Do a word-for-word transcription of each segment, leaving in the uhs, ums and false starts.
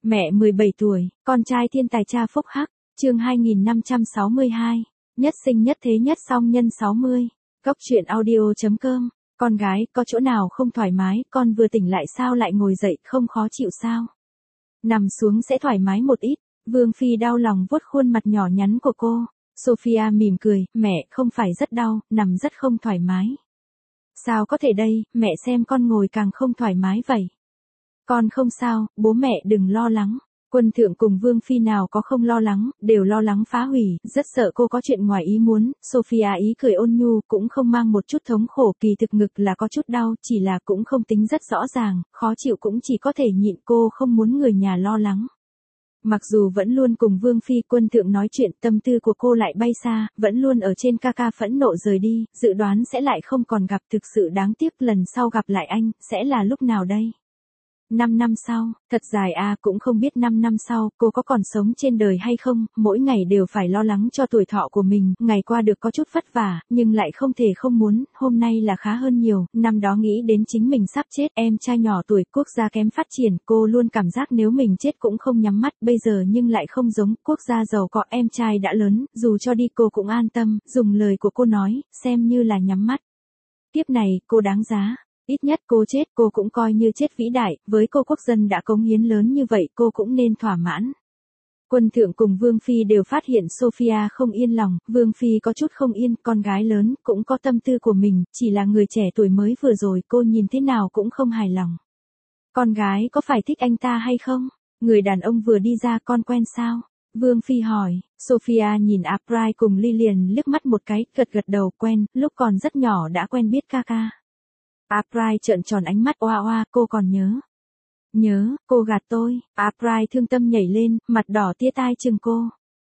Mẹ mười bảy tuổi, con trai thiên tài cha phúc hắc, chương hai nghìn năm trăm sáu mươi hai, nhất sinh nhất thế nhất song nhân sáu mươi, Cốc truyện audio.com, con gái, có chỗ nào không thoải mái, con vừa tỉnh lại sao lại ngồi dậy, không khó chịu sao? Nằm xuống sẽ thoải mái một ít, Vương Phi đau lòng vuốt khuôn mặt nhỏ nhắn của cô. Sophia mỉm cười, mẹ, không phải rất đau, nằm rất không thoải mái. Sao có thể đây, mẹ xem con ngồi càng không thoải mái vậy. Con không sao, bố mẹ đừng lo lắng. Quân thượng cùng Vương Phi nào có không lo lắng, đều lo lắng phá hủy, rất sợ cô có chuyện ngoài ý muốn. Sophia ý cười ôn nhu, cũng không mang một chút thống khổ, kỳ thực ngực là có chút đau, chỉ là cũng không tính rất rõ ràng, khó chịu cũng chỉ có thể nhịn, cô không muốn người nhà lo lắng. Mặc dù vẫn luôn cùng Vương Phi quân thượng nói chuyện, tâm tư của cô lại bay xa, vẫn luôn ở trên ca ca phẫn nộ rời đi, dự đoán sẽ lại không còn gặp, thực sự đáng tiếc lần sau gặp lại anh, sẽ là lúc nào đây? Năm năm sau, thật dài à, cũng không biết năm năm sau, cô có còn sống trên đời hay không, mỗi ngày đều phải lo lắng cho tuổi thọ của mình, ngày qua được có chút vất vả, nhưng lại không thể không muốn, hôm nay là khá hơn nhiều, năm đó nghĩ đến chính mình sắp chết, em trai nhỏ tuổi, quốc gia kém phát triển, cô luôn cảm giác nếu mình chết cũng không nhắm mắt, bây giờ nhưng lại không giống, quốc gia giàu có, em trai đã lớn, dù cho đi cô cũng an tâm, dùng lời của cô nói, xem như là nhắm mắt. Tiếp này, cô đáng giá. Ít nhất cô chết, cô cũng coi như chết vĩ đại, với cô quốc dân đã cống hiến lớn như vậy, cô cũng nên thỏa mãn. Quân thượng cùng Vương Phi đều phát hiện Sophia không yên lòng, Vương Phi có chút không yên, con gái lớn, cũng có tâm tư của mình, chỉ là người trẻ tuổi mới vừa rồi, cô nhìn thế nào cũng không hài lòng. Con gái có phải thích anh ta hay không? Người đàn ông vừa đi ra, con quen sao? Vương Phi hỏi. Sophia nhìn April cùng Lillian liếc mắt một cái, gật gật đầu, quen, lúc còn rất nhỏ đã quen biết ca ca. April trợn tròn ánh mắt oa oa, cô còn nhớ. Nhớ, cô gạt tôi. April thương tâm nhảy lên, mặt đỏ tía tai chừng cô.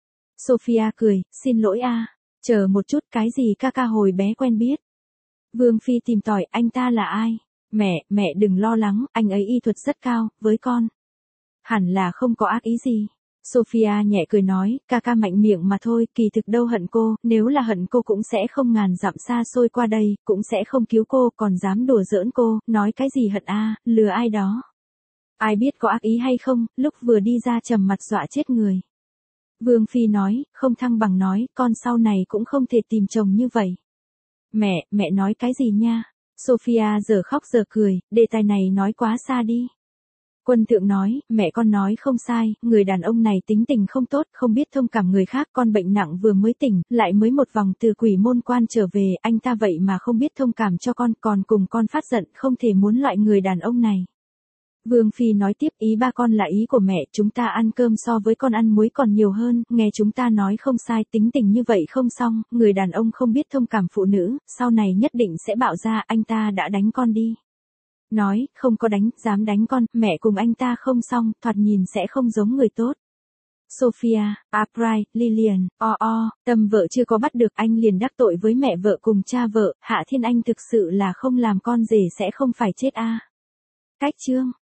Sophia cười, xin lỗi a, chờ một chút, cái gì ca ca hồi bé quen biết. Vương Phi tìm tòi, anh ta là ai? Mẹ, mẹ đừng lo lắng, anh ấy y thuật rất cao, với con. Hẳn là không có ác ý gì. Sophia nhẹ cười nói, ca ca mạnh miệng mà thôi, kỳ thực đâu hận cô, nếu là hận cô cũng sẽ không ngàn dặm xa xôi qua đây, cũng sẽ không cứu cô, còn dám đùa giỡn cô, nói cái gì hận a, lừa ai đó. Ai biết có ác ý hay không, lúc vừa đi ra trầm mặt dọa chết người. Vương Phi nói, không thăng bằng nói, con sau này cũng không thể tìm chồng như vậy. Mẹ, mẹ nói cái gì nha? Sophia giờ khóc giờ cười, đề tài này nói quá xa đi. Quân thượng nói, mẹ con nói không sai, người đàn ông này tính tình không tốt, không biết thông cảm người khác, con bệnh nặng vừa mới tỉnh, lại mới một vòng từ quỷ môn quan trở về, anh ta vậy mà không biết thông cảm cho con, còn cùng con phát giận, không thể muốn loại người đàn ông này. Vương Phi nói tiếp, ý ba con là ý của mẹ, chúng ta ăn cơm so với con ăn muối còn nhiều hơn, nghe chúng ta nói không sai, tính tình như vậy không xong, người đàn ông không biết thông cảm phụ nữ, sau này nhất định sẽ bạo ra, anh ta đã đánh con đi. Nói, không có đánh, dám đánh con, mẹ cùng anh ta không xong, thoạt nhìn sẽ không giống người tốt. Sophia, April, Lillian, o o, tâm vợ chưa có bắt được anh liền đắc tội với mẹ vợ cùng cha vợ, Hạ Thiên Anh thực sự là không làm con rể sẽ không phải chết a. Cách chương.